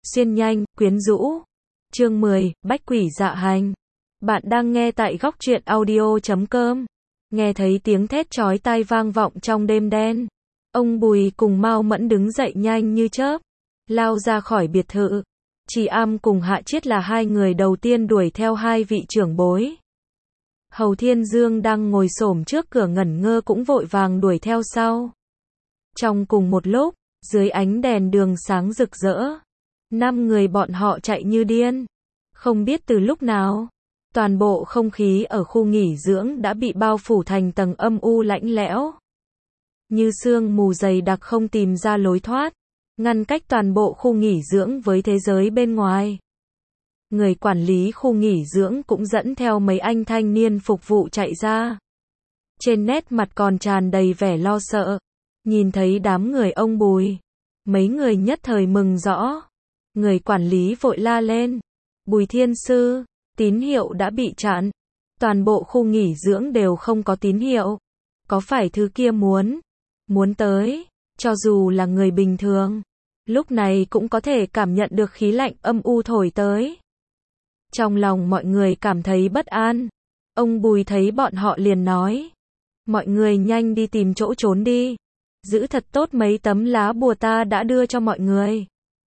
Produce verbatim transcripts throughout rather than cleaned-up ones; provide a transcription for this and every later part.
xuyên nhanh, quyến rũ. Chương mười, Bách quỷ dạ hành. Bạn đang nghe tại góc truyện audio chấm com. Nghe thấy tiếng thét chói tai vang vọng trong đêm đen. Ông Bùi cùng Mao Mẫn đứng dậy nhanh như chớp, lao ra khỏi biệt thự. Trì Am cùng Hạ Chiết là hai người đầu tiên đuổi theo hai vị trưởng bối. Hầu Thiên Dương đang ngồi xổm trước cửa ngẩn ngơ cũng vội vàng đuổi theo sau. Trong cùng một lúc, dưới ánh đèn đường sáng rực rỡ, năm người bọn họ chạy như điên. Không biết từ lúc nào, toàn bộ không khí ở khu nghỉ dưỡng đã bị bao phủ thành tầng âm u lạnh lẽo. Như sương mù dày đặc không tìm ra lối thoát, ngăn cách toàn bộ khu nghỉ dưỡng với thế giới bên ngoài. Người quản lý khu nghỉ dưỡng cũng dẫn theo mấy anh thanh niên phục vụ chạy ra. Trên nét mặt còn tràn đầy vẻ lo sợ. Nhìn thấy đám người ông Bùi, mấy người nhất thời mừng rõ. Người quản lý vội la lên: Bùi Thiên Sư, tín hiệu đã bị chặn. Toàn bộ khu nghỉ dưỡng đều không có tín hiệu. Có phải thứ kia muốn, muốn tới, cho dù là người bình thường, lúc này cũng có thể cảm nhận được khí lạnh âm u thổi tới. Trong lòng mọi người cảm thấy bất an. Ông Bùi thấy bọn họ liền nói: mọi người nhanh đi tìm chỗ trốn đi. Giữ thật tốt mấy tấm lá bùa ta đã đưa cho mọi người.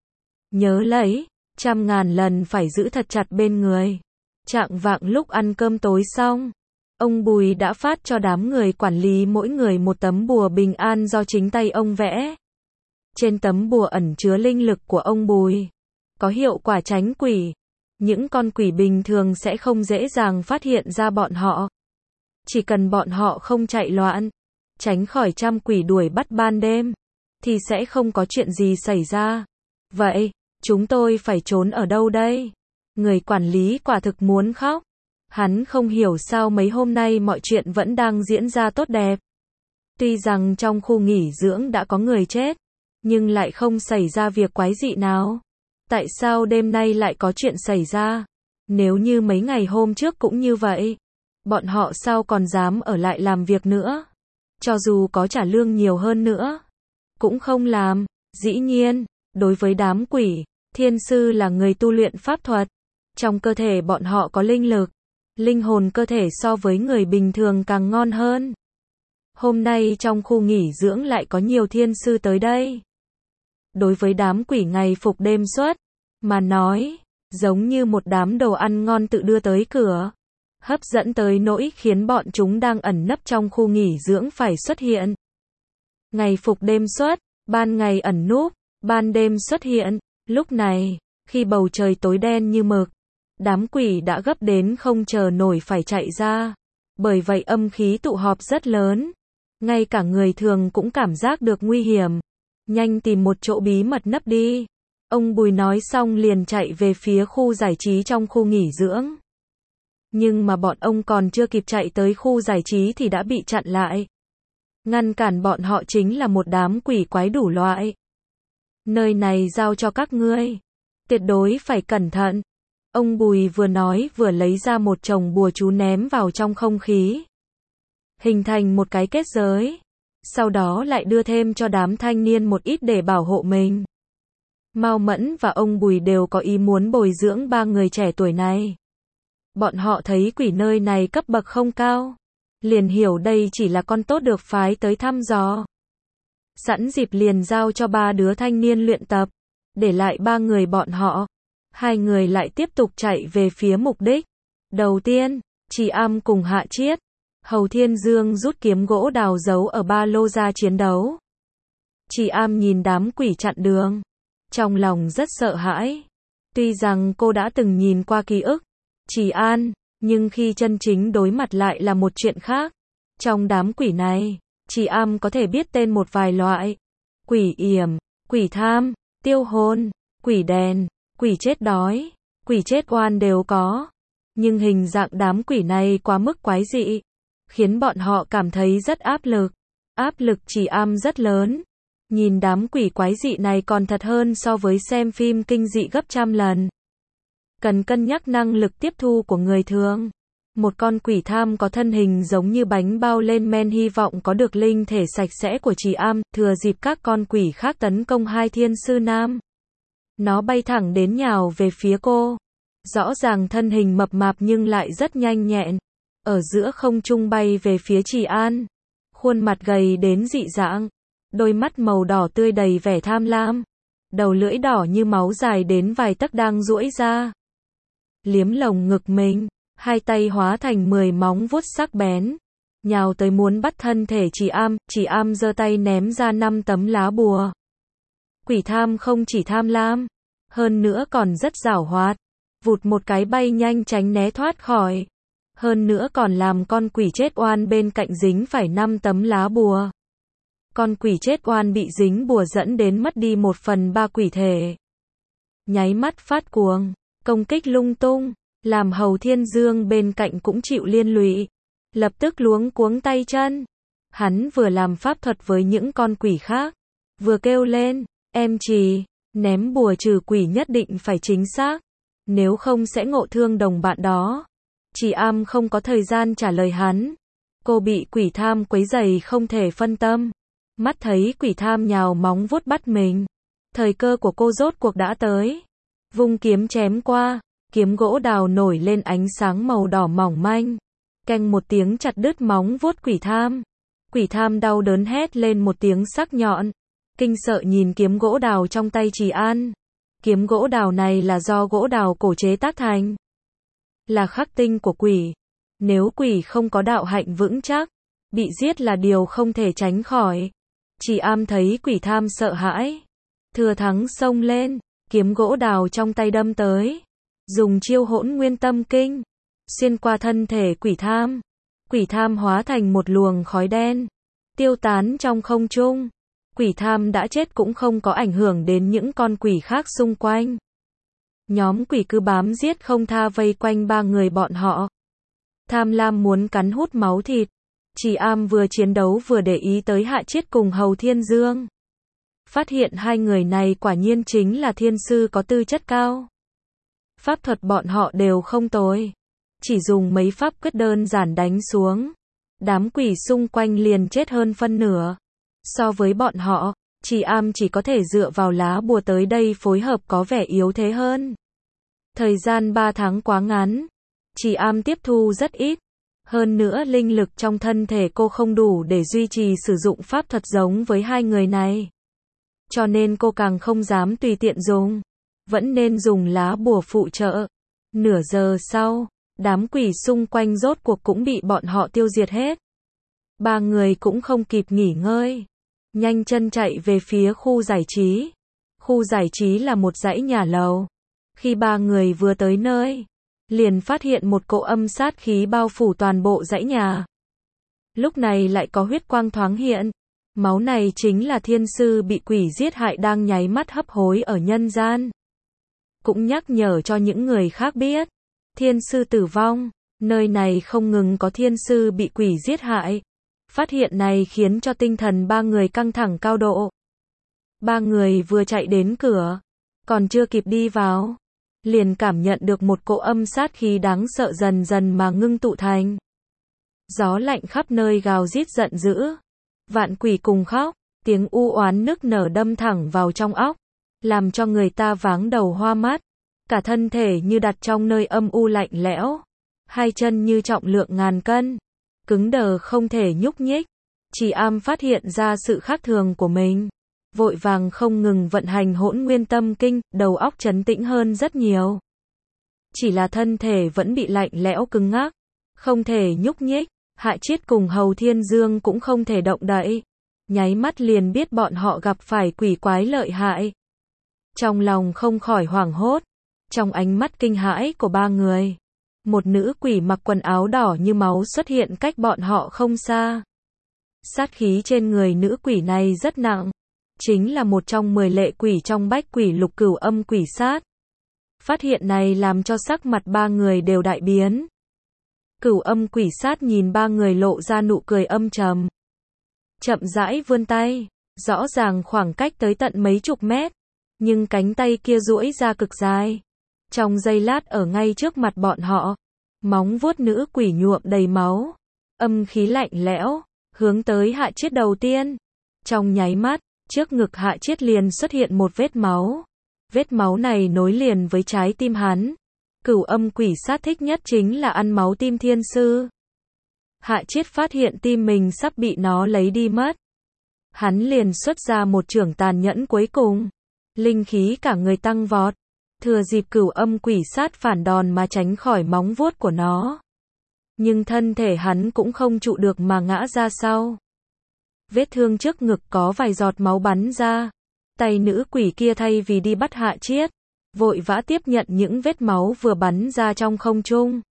Nhớ lấy, trăm ngàn lần phải giữ thật chặt bên người. Chạng vạng lúc ăn cơm tối xong, ông Bùi đã phát cho đám người quản lý mỗi người một tấm bùa bình an do chính tay ông vẽ. Trên tấm bùa ẩn chứa linh lực của ông Bùi, có hiệu quả tránh quỷ. Những con quỷ bình thường sẽ không dễ dàng phát hiện ra bọn họ. Chỉ cần bọn họ không chạy loạn, tránh khỏi trăm quỷ đuổi bắt ban đêm, thì sẽ không có chuyện gì xảy ra. Vậy, chúng tôi phải trốn ở đâu đây? Người quản lý quả thực muốn khóc. Hắn không hiểu sao mấy hôm nay mọi chuyện vẫn đang diễn ra tốt đẹp. Tuy rằng trong khu nghỉ dưỡng đã có người chết, nhưng lại không xảy ra việc quái dị nào. Tại sao đêm nay lại có chuyện xảy ra? Nếu như mấy ngày hôm trước cũng như vậy, bọn họ sao còn dám ở lại làm việc nữa? Cho dù có trả lương nhiều hơn nữa, cũng không làm. Dĩ nhiên, đối với đám quỷ, thiên sư là người tu luyện pháp thuật. Trong cơ thể bọn họ có linh lực, linh hồn cơ thể so với người bình thường càng ngon hơn. Hôm nay trong khu nghỉ dưỡng lại có nhiều thiên sư tới đây. Đối với đám quỷ ngày phục đêm xuất mà nói, giống như một đám đồ ăn ngon tự đưa tới cửa, hấp dẫn tới nỗi khiến bọn chúng đang ẩn nấp trong khu nghỉ dưỡng phải xuất hiện. Ngày phục đêm xuất, ban ngày ẩn núp, ban đêm xuất hiện. Lúc này, khi bầu trời tối đen như mực, đám quỷ đã gấp đến không chờ nổi phải chạy ra. Bởi vậy âm khí tụ họp rất lớn, ngay cả người thường cũng cảm giác được nguy hiểm. Nhanh tìm một chỗ bí mật nấp đi. Ông Bùi nói xong liền chạy về phía khu giải trí trong khu nghỉ dưỡng. Nhưng mà bọn ông còn chưa kịp chạy tới khu giải trí thì đã bị chặn lại. Ngăn cản bọn họ chính là một đám quỷ quái đủ loại. Nơi này giao cho các ngươi, tuyệt đối phải cẩn thận. Ông Bùi vừa nói vừa lấy ra một chồng bùa chú ném vào trong không khí, hình thành một cái kết giới. Sau đó lại đưa thêm cho đám thanh niên một ít để bảo hộ mình. Mao Mẫn và ông Bùi đều có ý muốn bồi dưỡng ba người trẻ tuổi này. Bọn họ thấy quỷ nơi này cấp bậc không cao, liền hiểu đây chỉ là con tốt được phái tới thăm dò. Sẵn dịp liền giao cho ba đứa thanh niên luyện tập, để lại ba người bọn họ. Hai người lại tiếp tục chạy về phía mục đích. Đầu tiên, Trì Am cùng Hạ Chiết, Hầu Thiên Dương rút kiếm gỗ đào giấu ở ba lô ra chiến đấu. Trì Am nhìn đám quỷ chặn đường, trong lòng rất sợ hãi. Tuy rằng cô đã từng nhìn qua ký ức Trì An, nhưng khi chân chính đối mặt lại là một chuyện khác. Trong đám quỷ này, Trì Am có thể biết tên một vài loại: quỷ yểm, quỷ tham, tiêu hồn, quỷ đèn, quỷ chết đói, quỷ chết oan đều có. Nhưng hình dạng đám quỷ này quá mức quái dị, khiến bọn họ cảm thấy rất áp lực. Áp lực Trì Am rất lớn. Nhìn đám quỷ quái dị này còn thật hơn so với xem phim kinh dị gấp trăm lần. Cần cân nhắc năng lực tiếp thu của người thường. Một con quỷ tham có thân hình giống như bánh bao lên men hy vọng có được linh thể sạch sẽ của Trì Am, thừa dịp các con quỷ khác tấn công hai thiên sư nam. Nó bay thẳng đến nhào về phía cô. Rõ ràng thân hình mập mạp nhưng lại rất nhanh nhẹn. Ở giữa không trung bay về phía Trì An. Khuôn mặt gầy đến dị dạng. Đôi mắt màu đỏ tươi đầy vẻ tham lam. Đầu lưỡi đỏ như máu dài đến vài tấc đang duỗi ra. Liếm lồng ngực mình. Hai tay hóa thành mười móng vuốt sắc bén. Nhào tới muốn bắt thân thể Trì Am. Trì Am giơ tay ném ra năm tấm lá bùa. Quỷ tham không chỉ tham lam. Hơn nữa còn rất giảo hoạt. Vụt một cái bay nhanh tránh né thoát khỏi. Hơn nữa còn làm con quỷ chết oan bên cạnh dính phải năm tấm lá bùa. Con quỷ chết oan bị dính bùa dẫn đến mất đi một phần ba quỷ thể. Nháy mắt phát cuồng, công kích lung tung, làm Hầu Thiên Dương bên cạnh cũng chịu liên lụy. Lập tức luống cuống tay chân. Hắn vừa làm pháp thuật với những con quỷ khác, vừa kêu lên, em Trì, ném bùa trừ quỷ nhất định phải chính xác, nếu không sẽ ngộ thương đồng bạn đó. Trì Am không có thời gian trả lời hắn. Cô bị quỷ tham quấy rầy không thể phân tâm. Mắt thấy quỷ tham nhào móng vuốt bắt mình. Thời cơ của cô rốt cuộc đã tới. Vung kiếm chém qua, kiếm gỗ đào nổi lên ánh sáng màu đỏ mỏng manh. Keng một tiếng chặt đứt móng vuốt quỷ tham. Quỷ tham đau đớn hét lên một tiếng sắc nhọn. Kinh sợ nhìn kiếm gỗ đào trong tay Trì An. Kiếm gỗ đào này là do gỗ đào cổ chế tác thành. Là khắc tinh của quỷ. Nếu quỷ không có đạo hạnh vững chắc, bị giết là điều không thể tránh khỏi. Trì Am thấy quỷ tham sợ hãi. Thừa thắng xông lên, kiếm gỗ đào trong tay đâm tới. Dùng chiêu hỗn nguyên tâm kinh. Xuyên qua thân thể quỷ tham. Quỷ tham hóa thành một luồng khói đen. Tiêu tán trong không trung. Quỷ tham đã chết cũng không có ảnh hưởng đến những con quỷ khác xung quanh. Nhóm quỷ cứ bám giết không tha vây quanh ba người bọn họ. Tham lam muốn cắn hút máu thịt. Trì Am vừa chiến đấu vừa để ý tới Hạ Chiết cùng Hầu Thiên Dương. Phát hiện hai người này quả nhiên chính là thiên sư có tư chất cao. Pháp thuật bọn họ đều không tồi. Chỉ dùng mấy pháp quyết đơn giản đánh xuống. Đám quỷ xung quanh liền chết hơn phân nửa. So với bọn họ, Trì Am chỉ có thể dựa vào lá bùa tới đây phối hợp có vẻ yếu thế hơn. Thời gian ba tháng quá ngắn. Trì Am tiếp thu rất ít. Hơn nữa linh lực trong thân thể cô không đủ để duy trì sử dụng pháp thuật giống với hai người này. Cho nên cô càng không dám tùy tiện dùng. Vẫn nên dùng lá bùa phụ trợ. Nửa giờ sau, đám quỷ xung quanh rốt cuộc cũng bị bọn họ tiêu diệt hết. Ba người cũng không kịp nghỉ ngơi. Nhanh chân chạy về phía khu giải trí. Khu giải trí là một dãy nhà lầu. Khi ba người vừa tới nơi, liền phát hiện một cỗ âm sát khí bao phủ toàn bộ dãy nhà. Lúc này lại có huyết quang thoáng hiện. Máu này chính là thiên sư bị quỷ giết hại đang nháy mắt hấp hối ở nhân gian. Cũng nhắc nhở cho những người khác biết. Thiên sư tử vong. Nơi này không ngừng có thiên sư bị quỷ giết hại. Phát hiện này khiến cho tinh thần ba người căng thẳng cao độ. Ba người vừa chạy đến cửa. Còn chưa kịp đi vào. Liền cảm nhận được một cỗ âm sát khí đáng sợ dần dần mà ngưng tụ thành. Gió lạnh khắp nơi gào rít giận dữ. Vạn quỷ cùng khóc. Tiếng u oán nức nở đâm thẳng vào trong óc. Làm cho người ta váng đầu hoa mắt. Cả thân thể như đặt trong nơi âm u lạnh lẽo. Hai chân như trọng lượng ngàn cân. Cứng đờ không thể nhúc nhích. Trì Am phát hiện ra sự khác thường của mình. Vội vàng không ngừng vận hành hỗn nguyên tâm kinh, đầu óc trấn tĩnh hơn rất nhiều. Chỉ là thân thể vẫn bị lạnh lẽo cứng ngắc. Không thể nhúc nhích. Hạ Chiết cùng Hầu Thiên Dương cũng không thể động đậy. Nháy mắt liền biết bọn họ gặp phải quỷ quái lợi hại. Trong lòng không khỏi hoảng hốt. Trong ánh mắt kinh hãi của ba người, một nữ quỷ mặc quần áo đỏ như máu xuất hiện cách bọn họ không xa. Sát khí trên người nữ quỷ này rất nặng. Chính là một trong mười lệ quỷ trong bách quỷ lục cửu âm quỷ sát. Phát hiện này làm cho sắc mặt ba người đều đại biến. Cửu âm quỷ sát nhìn ba người lộ ra nụ cười âm trầm. Chậm rãi vươn tay. Rõ ràng khoảng cách tới tận mấy chục mét. Nhưng cánh tay kia duỗi ra cực dài. Trong giây lát ở ngay trước mặt bọn họ. Móng vuốt nữ quỷ nhuộm đầy máu. Âm khí lạnh lẽo. Hướng tới Hạ Chiết đầu tiên. Trong nháy mắt, trước ngực Hạ Chiết liền xuất hiện một vết máu. Vết máu này nối liền với trái tim hắn. Cửu âm quỷ sát thích nhất chính là ăn máu tim thiên sư. Hạ Chiết phát hiện tim mình sắp bị nó lấy đi mất. Hắn liền xuất ra một chưởng tàn nhẫn cuối cùng. Linh khí cả người tăng vọt. Thừa dịp cửu âm quỷ sát phản đòn mà tránh khỏi móng vuốt của nó. Nhưng thân thể hắn cũng không trụ được mà ngã ra sau. Vết thương trước ngực có vài giọt máu bắn ra. Tay nữ quỷ kia thay vì đi bắt Hạ Chiết, vội vã tiếp nhận những vết máu vừa bắn ra trong không trung.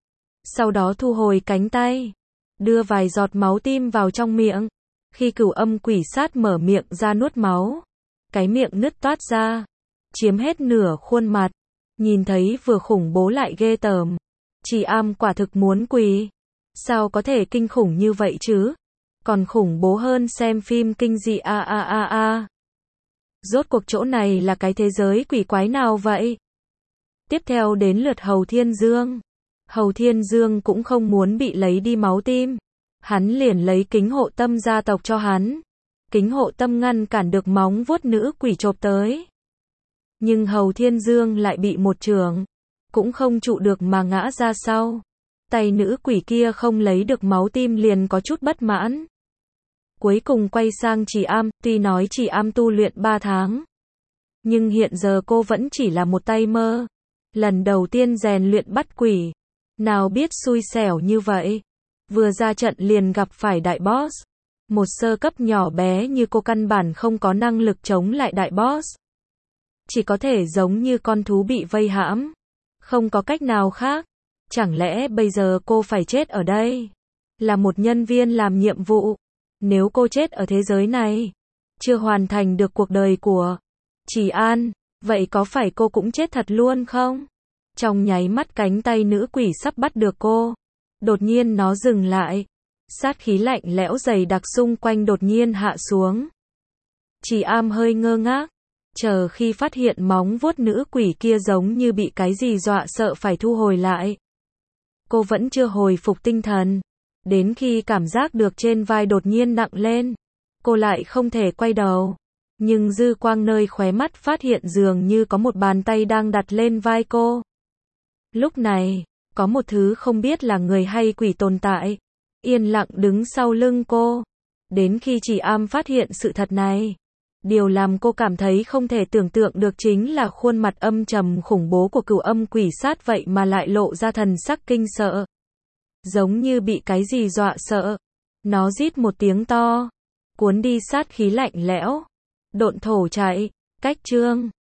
Sau đó thu hồi cánh tay, đưa vài giọt máu tim vào trong miệng. Khi cửu âm quỷ sát mở miệng ra nuốt máu, cái miệng nứt toát ra, chiếm hết nửa khuôn mặt. Nhìn thấy vừa khủng bố lại ghê tởm. Chỉ am quả thực muốn quỳ. Sao có thể kinh khủng như vậy chứ? Còn khủng bố hơn xem phim kinh dị a a a a. Rốt cuộc chỗ này là cái thế giới quỷ quái nào vậy? Tiếp theo đến lượt Hầu Thiên Dương. Hầu Thiên Dương cũng không muốn bị lấy đi máu tim. Hắn liền lấy kính hộ tâm gia tộc cho hắn. Kính hộ tâm ngăn cản được móng vuốt nữ quỷ chộp tới. Nhưng Hầu Thiên Dương lại bị một chưởng, cũng không trụ được mà ngã ra sau. Tay nữ quỷ kia không lấy được máu tim liền có chút bất mãn. Cuối cùng quay sang Chỉ Am, tuy nói Chỉ Am tu luyện ba tháng. Nhưng hiện giờ cô vẫn chỉ là một tay mơ. Lần đầu tiên rèn luyện bắt quỷ. Nào biết xui xẻo như vậy. Vừa ra trận liền gặp phải đại boss. Một sơ cấp nhỏ bé như cô căn bản không có năng lực chống lại đại boss. Chỉ có thể giống như con thú bị vây hãm. Không có cách nào khác. Chẳng lẽ bây giờ cô phải chết ở đây? Là một nhân viên làm nhiệm vụ. Nếu cô chết ở thế giới này, chưa hoàn thành được cuộc đời của Chỉ An, vậy có phải cô cũng chết thật luôn không? Trong nháy mắt cánh tay nữ quỷ sắp bắt được cô. Đột nhiên nó dừng lại. Sát khí lạnh lẽo dày đặc xung quanh đột nhiên hạ xuống. Chỉ Am hơi ngơ ngác. Chờ khi phát hiện móng vuốt nữ quỷ kia giống như bị cái gì dọa sợ phải thu hồi lại. Cô vẫn chưa hồi phục tinh thần. Đến khi cảm giác được trên vai đột nhiên nặng lên, cô lại không thể quay đầu. Nhưng dư quang nơi khóe mắt phát hiện dường như có một bàn tay đang đặt lên vai cô. Lúc này, có một thứ không biết là người hay quỷ tồn tại, yên lặng đứng sau lưng cô. Đến khi Chỉ Am phát hiện sự thật này, điều làm cô cảm thấy không thể tưởng tượng được chính là khuôn mặt âm trầm khủng bố của cửu âm quỷ sát vậy mà lại lộ ra thần sắc kinh sợ. Giống như bị cái gì dọa sợ. Nó rít một tiếng to, cuốn đi sát khí lạnh lẽo. Độn thổ chạy, cách chương.